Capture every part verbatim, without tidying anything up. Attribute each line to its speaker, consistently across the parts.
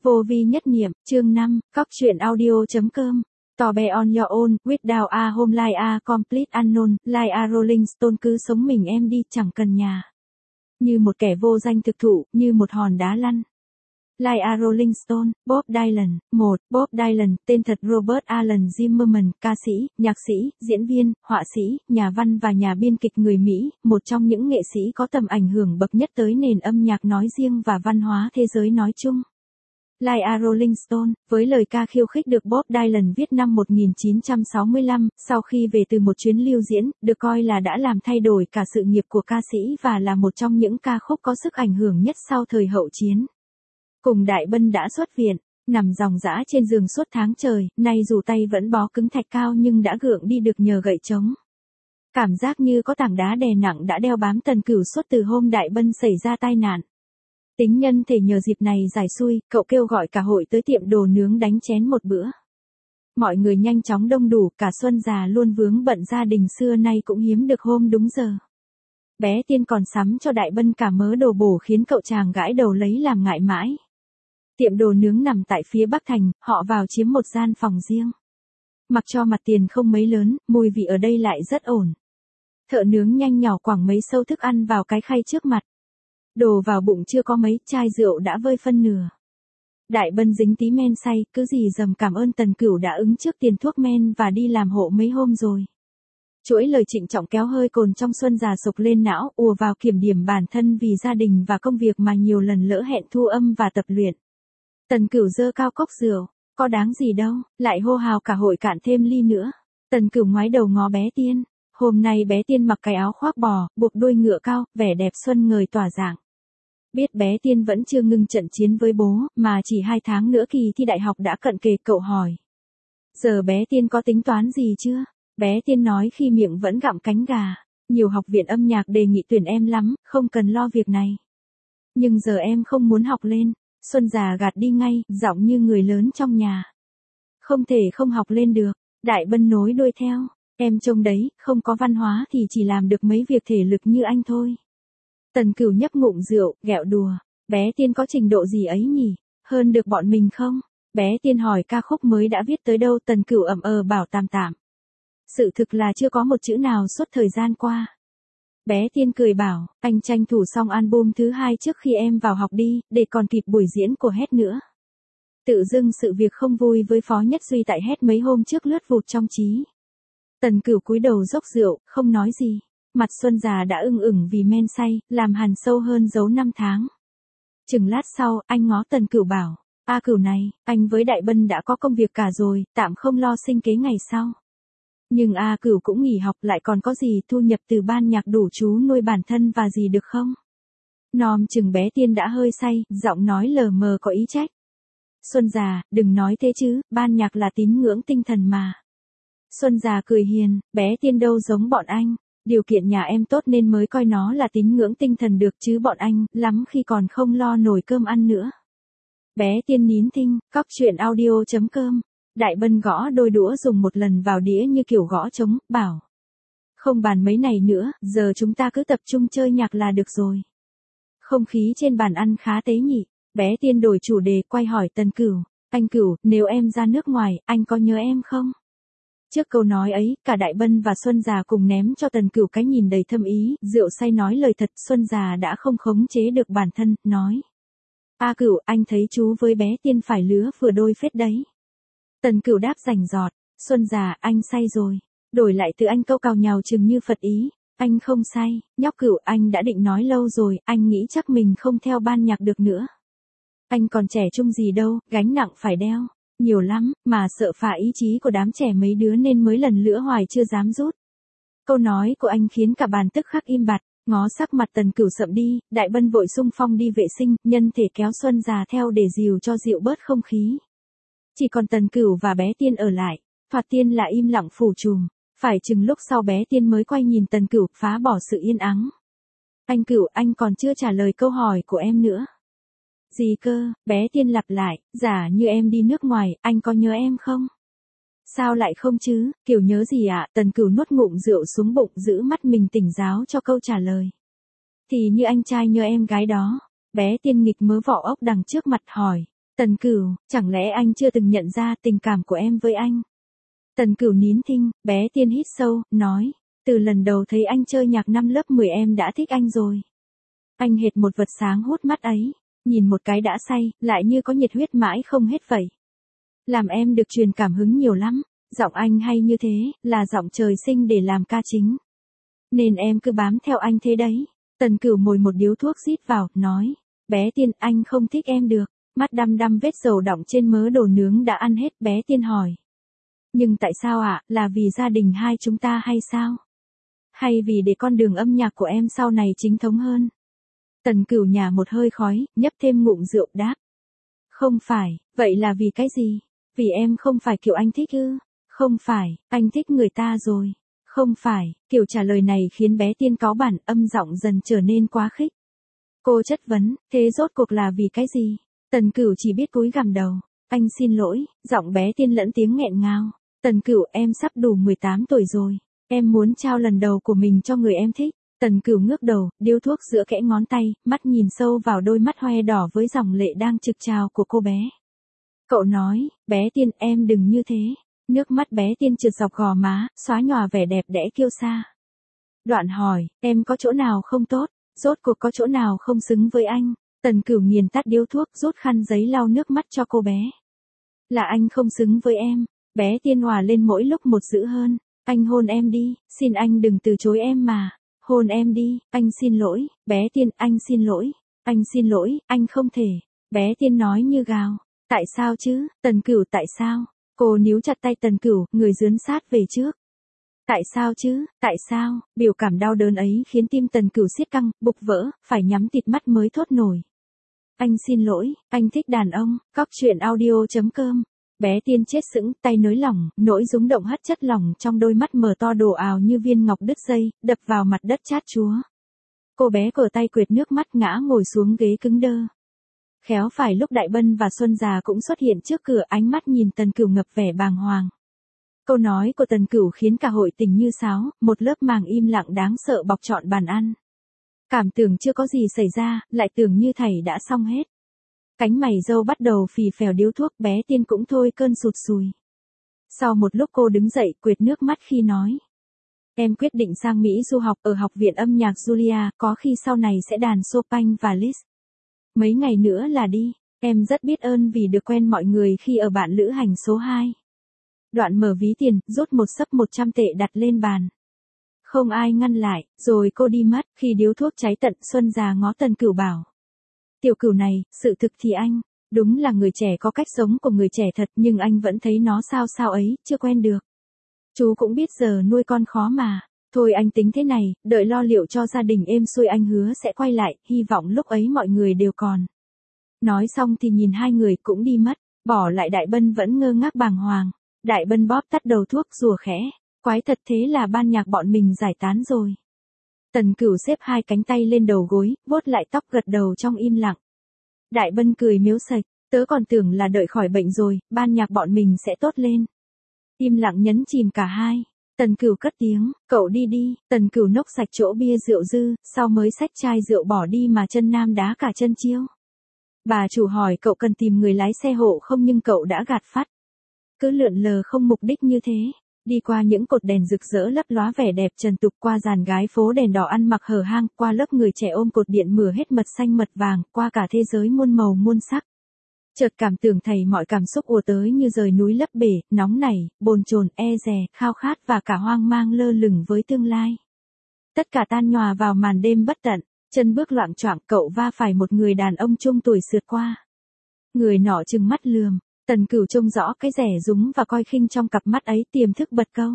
Speaker 1: Vô vi nhất niệm, chương năm, cóc truyện audio.com. Tò be on your own, without a home like a complete unknown, like a rolling stone, cứ sống mình em đi, chẳng cần nhà. Như một kẻ vô danh thực thụ, như một hòn đá lăn. Like a Rolling Stone, Bob Dylan. một. Bob Dylan, tên thật Robert Alan Zimmerman, ca sĩ, nhạc sĩ, diễn viên, họa sĩ, nhà văn và nhà biên kịch người Mỹ, một trong những nghệ sĩ có tầm ảnh hưởng bậc nhất tới nền âm nhạc nói riêng và văn hóa thế giới nói chung. Like a Rolling Stone, với lời ca khiêu khích được Bob Dylan viết năm một nghìn chín trăm sáu mươi lăm, sau khi về từ một chuyến lưu diễn, được coi là đã làm thay đổi cả sự nghiệp của ca sĩ và là một trong những ca khúc có sức ảnh hưởng nhất sau thời hậu chiến. Cùng Đại Bân đã xuất viện, nằm ròng rã trên giường suốt tháng trời, nay dù tay vẫn bó cứng thạch cao nhưng đã gượng đi được nhờ gậy trống. Cảm giác như có tảng đá đè nặng đã đeo bám Tần Cửu suốt từ hôm Đại Bân xảy ra tai nạn. Tính nhân thể nhờ dịp này giải xui, cậu kêu gọi cả hội tới tiệm đồ nướng đánh chén một bữa. Mọi người nhanh chóng đông đủ, cả Xuân già luôn vướng bận gia đình xưa nay cũng hiếm được hôm đúng giờ. Bé Tiên còn sắm cho Đại Bân cả mớ đồ bổ khiến cậu chàng gãi đầu lấy làm ngại mãi. Tiệm đồ nướng nằm tại phía Bắc Thành, họ vào chiếm một gian phòng riêng. Mặc cho mặt tiền không mấy lớn, mùi vị ở đây lại rất ổn. Thợ nướng nhanh nhỏ quẳng mấy sâu thức ăn vào cái khay trước mặt. Đồ vào bụng chưa có mấy, chai rượu đã vơi phân nửa. Đại Bân dính tí men say, cứ gì dầm cảm ơn Tần Cửu đã ứng trước tiền thuốc men và đi làm hộ mấy hôm rồi. Chuỗi lời trịnh trọng kéo hơi cồn trong Xuân già sộc lên não, ùa vào kiểm điểm bản thân vì gia đình và công việc mà nhiều lần lỡ hẹn thu âm và tập luyện. Tần Cửu giơ cao cốc rượu, có đáng gì đâu, lại hô hào cả hội cạn thêm ly nữa. Tần Cửu ngoái đầu ngó bé Tiên, hôm nay bé Tiên mặc cái áo khoác bò, buộc đuôi ngựa cao, vẻ đẹp xuân ngời tỏa dạng. Biết bé Tiên vẫn chưa ngưng trận chiến với bố, mà chỉ hai tháng nữa kỳ thi đại học đã cận kề, cậu hỏi. Giờ bé Tiên có tính toán gì chưa? Bé Tiên nói khi miệng vẫn gặm cánh gà. Nhiều học viện âm nhạc đề nghị tuyển em lắm, không cần lo việc này. Nhưng giờ em không muốn học lên. Xuân già gạt đi ngay, giọng như người lớn trong nhà. Không thể không học lên được. Đại Bân nối đuôi theo. Em trông đấy, không có văn hóa thì chỉ làm được mấy việc thể lực như anh thôi. Tần Cửu nhấp ngụm rượu, ghẹo đùa. Bé Tiên có trình độ gì ấy nhỉ? Hơn được bọn mình không? Bé Tiên hỏi ca khúc mới đã viết tới đâu, Tần Cửu ậm ờ bảo tạm tạm. Sự thực là chưa có một chữ nào suốt thời gian qua. Bé Tiên cười bảo, anh tranh thủ xong album thứ hai trước khi em vào học đi, để còn kịp buổi diễn của Hét nữa. Tự dưng sự việc không vui với Phó Nhất Duy tại Hét mấy hôm trước lướt vụt trong trí. Tần Cửu cúi đầu dốc rượu, không nói gì. Mặt Xuân già đã ưng ửng vì men say, làm hằn sâu hơn dấu năm tháng. Chừng lát sau, anh ngó Tần Cửu bảo, a Cửu này, anh với Đại Bân đã có công việc cả rồi, tạm không lo sinh kế ngày sau. Nhưng A Cửu cũng nghỉ học, lại còn có gì thu nhập từ ban nhạc đủ chú nuôi bản thân và gì được không? Nom chừng bé Tiên đã hơi say, giọng nói lờ mờ có ý trách. Xuân già, đừng nói thế chứ, ban nhạc là tín ngưỡng tinh thần mà. Xuân già cười hiền, bé Tiên đâu giống bọn anh. Điều kiện nhà em tốt nên mới coi nó là tín ngưỡng tinh thần được chứ bọn anh, lắm khi còn không lo nổi cơm ăn nữa. Bé Tiên nín thinh, cóc truyện audio.com. Đại Bân gõ đôi đũa dùng một lần vào đĩa như kiểu gõ trống, bảo. Không bàn mấy này nữa, giờ chúng ta cứ tập trung chơi nhạc là được rồi. Không khí trên bàn ăn khá tế nhị. Bé Tiên đổi chủ đề, quay hỏi Tần Cửu. Anh Cửu, nếu em ra nước ngoài, anh có nhớ em không? Trước câu nói ấy, cả Đại Bân và Xuân già cùng ném cho Tần Cửu cái nhìn đầy thâm ý, rượu say nói lời thật, Xuân già đã không khống chế được bản thân, nói. A Cửu, anh thấy chú với bé Tiên phải lứa vừa đôi phết đấy. Tần Cửu đáp rành rọt, Xuân già, anh say rồi. Đổi lại từ anh câu cào nhào chừng như Phật ý, anh không say, nhóc Cửu, anh đã định nói lâu rồi, anh nghĩ chắc mình không theo ban nhạc được nữa. Anh còn trẻ trung gì đâu, gánh nặng phải đeo. Nhiều lắm, mà sợ phá ý chí của đám trẻ mấy đứa nên mới lần lữa hoài chưa dám rút. Câu nói của anh khiến cả bàn tức khắc im bặt, ngó sắc mặt Tần Cửu sậm đi, Đại Bân vội xung phong đi vệ sinh, nhân thể kéo Xuân già theo để dìu cho dịu bớt không khí. Chỉ còn Tần Cửu và bé Tiên ở lại, Thoạt Tiên là im lặng phủ trùm, phải chừng lúc sau bé Tiên mới quay nhìn Tần Cửu, phá bỏ sự yên ắng. Anh Cửu, anh còn chưa trả lời câu hỏi của em nữa. Gì cơ? Bé Tiên lặp lại, giả như em đi nước ngoài, anh có nhớ em không? Sao lại không chứ, kiểu nhớ gì ạ? À? Tần Cửu nuốt ngụm rượu xuống bụng, giữ mắt mình tỉnh giáo cho câu trả lời. Thì như anh trai nhớ em gái đó. Bé Tiên nghịch mớ vỏ ốc đằng trước mặt hỏi. Tần Cửu, chẳng lẽ anh chưa từng nhận ra tình cảm của em với anh? Tần Cửu nín thinh, bé Tiên hít sâu, nói, từ lần đầu thấy anh chơi nhạc năm lớp mười em đã thích anh rồi. Anh hệt một vật sáng hút mắt ấy, nhìn một cái đã say, lại như có nhiệt huyết mãi không hết vậy. Làm em được truyền cảm hứng nhiều lắm, giọng anh hay như thế, là giọng trời sinh để làm ca chính. Nên em cứ bám theo anh thế đấy. Tần Cửu mồi một điếu thuốc rít vào, nói, bé Tiên, anh không thích em được. Mắt đăm đăm vết dầu đọng trên mớ đồ nướng đã ăn hết, bé Tiên hỏi. Nhưng tại sao ạ, à? Là vì gia đình hai chúng ta hay sao? Hay vì để con đường âm nhạc của em sau này chính thống hơn? Tần Cửu nhả một hơi khói, nhấp thêm ngụm rượu đáp. Không phải, vậy là vì cái gì? Vì em không phải kiểu anh thích ư? Không phải, anh thích người ta rồi. Không phải, kiểu trả lời này khiến bé Tiên cáu bản, âm giọng dần trở nên quá khích. Cô chất vấn, thế rốt cuộc là vì cái gì? Tần Cửu chỉ biết cúi gằm đầu. Anh xin lỗi, giọng bé Tiên lẫn tiếng nghẹn ngào. Tần Cửu, em sắp đủ mười tám tuổi rồi. Em muốn trao lần đầu của mình cho người em thích. Tần Cửu ngước đầu, điếu thuốc giữa kẽ ngón tay, mắt nhìn sâu vào đôi mắt hoe đỏ với dòng lệ đang trực trào của cô bé. Cậu nói, bé Tiên, em đừng như thế. Nước mắt bé Tiên trượt dọc gò má, xóa nhòa vẻ đẹp đẽ kiêu sa. Đoạn hỏi, em có chỗ nào không tốt? Rốt cuộc có chỗ nào không xứng với anh? Tần Cửu nghiền tắt điếu thuốc, rút khăn giấy lau nước mắt cho cô bé. Là anh không xứng với em. Bé Tiên hòa lên mỗi lúc một dữ hơn. Anh hôn em đi, xin anh đừng từ chối em mà. Hôn em đi, anh xin lỗi. Bé Tiên, anh xin lỗi. Anh xin lỗi, anh không thể. Bé Tiên nói như gào. Tại sao chứ? Tần Cửu, tại sao? Cô níu chặt tay Tần Cửu, người dướn sát về trước. Tại sao chứ? Tại sao? Biểu cảm đau đớn ấy khiến tim Tần Cửu siết căng, bục vỡ, phải nhắm tịt mắt mới thốt nổi. Anh xin lỗi, anh thích đàn ông. Cóc truyện audio chấm com. Bé Tiên chết sững, tay nới lỏng, nỗi rúng động hất chất lỏng trong đôi mắt mở to đổ ào như viên ngọc đứt dây, đập vào mặt đất chát chúa. Cô bé cờ tay quệt nước mắt ngã ngồi xuống ghế cứng đơ. Khéo phải lúc Đại Bân và Xuân Già cũng xuất hiện trước cửa, ánh mắt nhìn Tần Cửu ngập vẻ bàng hoàng. Câu nói của Tần Cửu khiến cả hội tình như sáo, một lớp màng im lặng đáng sợ bọc trọn bàn ăn. Cảm tưởng chưa có gì xảy ra, lại tưởng như thảy đã xong hết. Cánh mày râu bắt đầu phì phèo điếu thuốc, bé Tiên cũng thôi cơn sụt sùi. Sau một lúc cô đứng dậy, quệt nước mắt khi nói. Em quyết định sang Mỹ du học ở Học viện âm nhạc Julia, có khi sau này sẽ đàn Chopin và Liszt. Mấy ngày nữa là đi, em rất biết ơn vì được quen mọi người khi ở bạn lữ hành số hai. Đoạn mở ví tiền, rút một xấp một trăm tệ đặt lên bàn. Không ai ngăn lại, rồi cô đi mất, khi điếu thuốc cháy tận, Xuân Già ngó Tần Cửu bảo. Tiểu Cửu này, sự thực thì anh, đúng là người trẻ có cách sống của người trẻ thật, nhưng anh vẫn thấy nó sao sao ấy, chưa quen được. Chú cũng biết giờ nuôi con khó mà. Thôi anh tính thế này, đợi lo liệu cho gia đình êm xuôi anh hứa sẽ quay lại, hy vọng lúc ấy mọi người đều còn. Nói xong thì nhìn hai người cũng đi mất, bỏ lại Đại Bân vẫn ngơ ngác bàng hoàng. Đại Bân bóp tắt đầu thuốc rùa khẽ, quái thật, thế là ban nhạc bọn mình giải tán rồi. Tần Cửu xếp hai cánh tay lên đầu gối, vuốt lại tóc gật đầu trong im lặng. Đại Bân cười miếu sạch, tớ còn tưởng là đợi khỏi bệnh rồi, ban nhạc bọn mình sẽ tốt lên. Im lặng nhấn chìm cả hai. Tần Cửu cất tiếng, cậu đi đi. Tần Cửu nốc sạch chỗ bia rượu dư, sau mới xách chai rượu bỏ đi mà chân nam đá cả chân chiêu. Bà chủ hỏi cậu cần tìm người lái xe hộ không, nhưng cậu đã gạt phắt. Cứ lượn lờ không mục đích như thế. Đi qua những cột đèn rực rỡ lấp lóa vẻ đẹp trần tục, qua dàn gái phố đèn đỏ ăn mặc hở hang, qua lớp người trẻ ôm cột điện mửa hết mật xanh mật vàng, qua cả thế giới muôn màu muôn sắc. Chợt cảm tưởng thầy mọi cảm xúc ùa tới như rời núi lấp bể, nóng nảy, bồn chồn, e dè, khao khát và cả hoang mang lơ lửng với tương lai. Tất cả tan nhòa vào màn đêm bất tận, chân bước loạng choạng, cậu va phải một người đàn ông trung tuổi sượt qua. Người nọ trừng mắt lườm, Tần Cửu trông rõ cái rẻ rúng và coi khinh trong cặp mắt ấy, tiềm thức bật câu.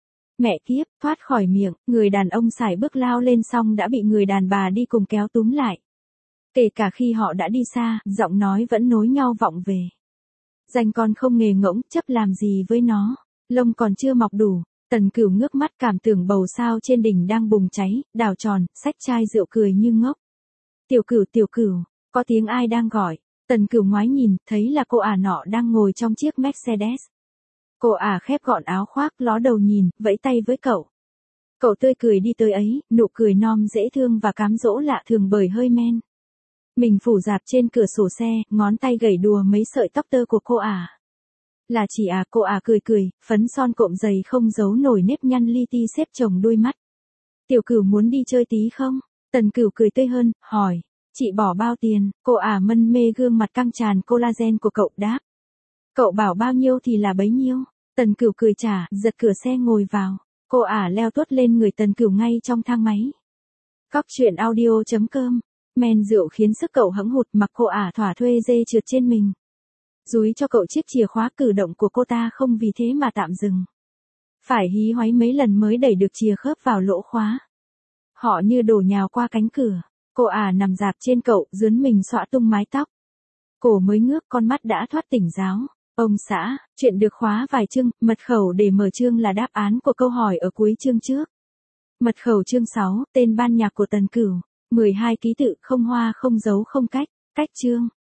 Speaker 1: Mẹ kiếp, thoát khỏi miệng, người đàn ông sải bước lao lên xong đã bị người đàn bà đi cùng kéo túm lại. Kể cả khi họ đã đi xa, giọng nói vẫn nối nhau vọng về. Danh con không nghề ngỗng, chấp làm gì với nó, lông còn chưa mọc đủ. Tần Cửu ngước mắt, cảm tưởng bầu sao trên đỉnh đang bùng cháy, đảo tròn, xách chai rượu cười như ngốc. Tiểu Cửu, Tiểu Cửu, có tiếng ai đang gọi. Tần Cửu ngoái nhìn, thấy là cô ả nọ đang ngồi trong chiếc Mercedes. Cô ả khép gọn áo khoác, ló đầu nhìn, vẫy tay với cậu. Cậu tươi cười đi tới ấy, nụ cười non dễ thương và cám dỗ lạ thường bởi hơi men. Mình phủ dạp trên cửa sổ xe, ngón tay gẩy đùa mấy sợi tóc tơ của cô ả. Là chị à, cô ả cười cười, phấn son cộm dày không giấu nổi nếp nhăn li ti xếp chồng đôi mắt. Tiểu Cửu muốn đi chơi tí không? Tần Cửu cười tươi hơn, hỏi. Chị bỏ bao tiền? Cô ả mân mê gương mặt căng tràn collagen của cậu đáp. Cậu bảo bao nhiêu thì là bấy nhiêu. Tần Cửu cười trả, giật cửa xe ngồi vào. Cô ả leo tuốt lên người Tần Cửu ngay trong thang máy. Cóc truyện audio chấm com. Men rượu khiến sức cậu hẫng hụt, mặc cô ả thỏa thuê dê trượt trên mình. Dúi cho cậu chiếc chìa khóa, cử động của cô ta không vì thế mà tạm dừng. Phải hí hoáy mấy lần mới đẩy được chìa khớp vào lỗ khóa. Họ như đổ nhào qua cánh cửa. Cô ả nằm dạp trên cậu, dướn mình xõa tung mái tóc. Cổ mới ngước, con mắt đã thoát tỉnh giáo. Ông xã, chuyện được khóa vài chương, mật khẩu để mở chương là đáp án của câu hỏi ở cuối chương trước. Mật khẩu chương sáu, tên ban nhạc của Tần Cửu. mười hai ký tự, không hoa không dấu không cách, cách chương.